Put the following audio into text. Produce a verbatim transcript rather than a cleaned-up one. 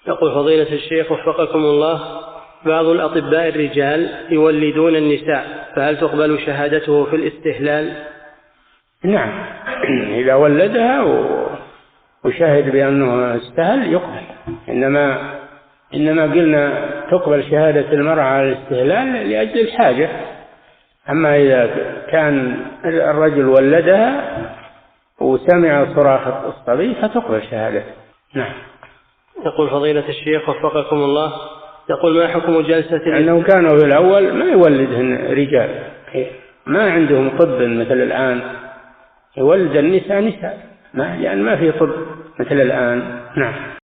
يقول فضيلة الشيخ وفقكم الله، بعض الأطباء الرجال يولدون النساء، فهل تقبل شهادته في الاستهلال؟ نعم، إذا ولدها وشهد بأنه استهل يقبل، إنما إنما قلنا تقبل شهادة المرأة على الاستهلال لأجل الحاجة. أما إذا كان الرجل ولدها وسمع صراخ الصبي فتقبل شهادته. نعم. يقول فضيلة الشيخ وفقكم الله، يقول ما حكم جلسة لأنهم كانوا في الأول ما يولدهن رجال، ما عندهم طب مثل الآن، يولد النساء نساء، ما يعني ما في طب مثل الآن. نعم.